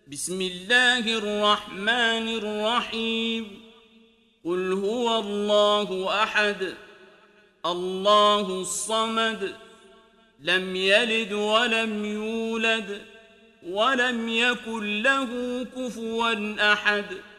بسم الله الرحمن الرحيم قل هو الله أحد الله الصمد لم يلد ولم يولد ولم يكن له كفوا أحد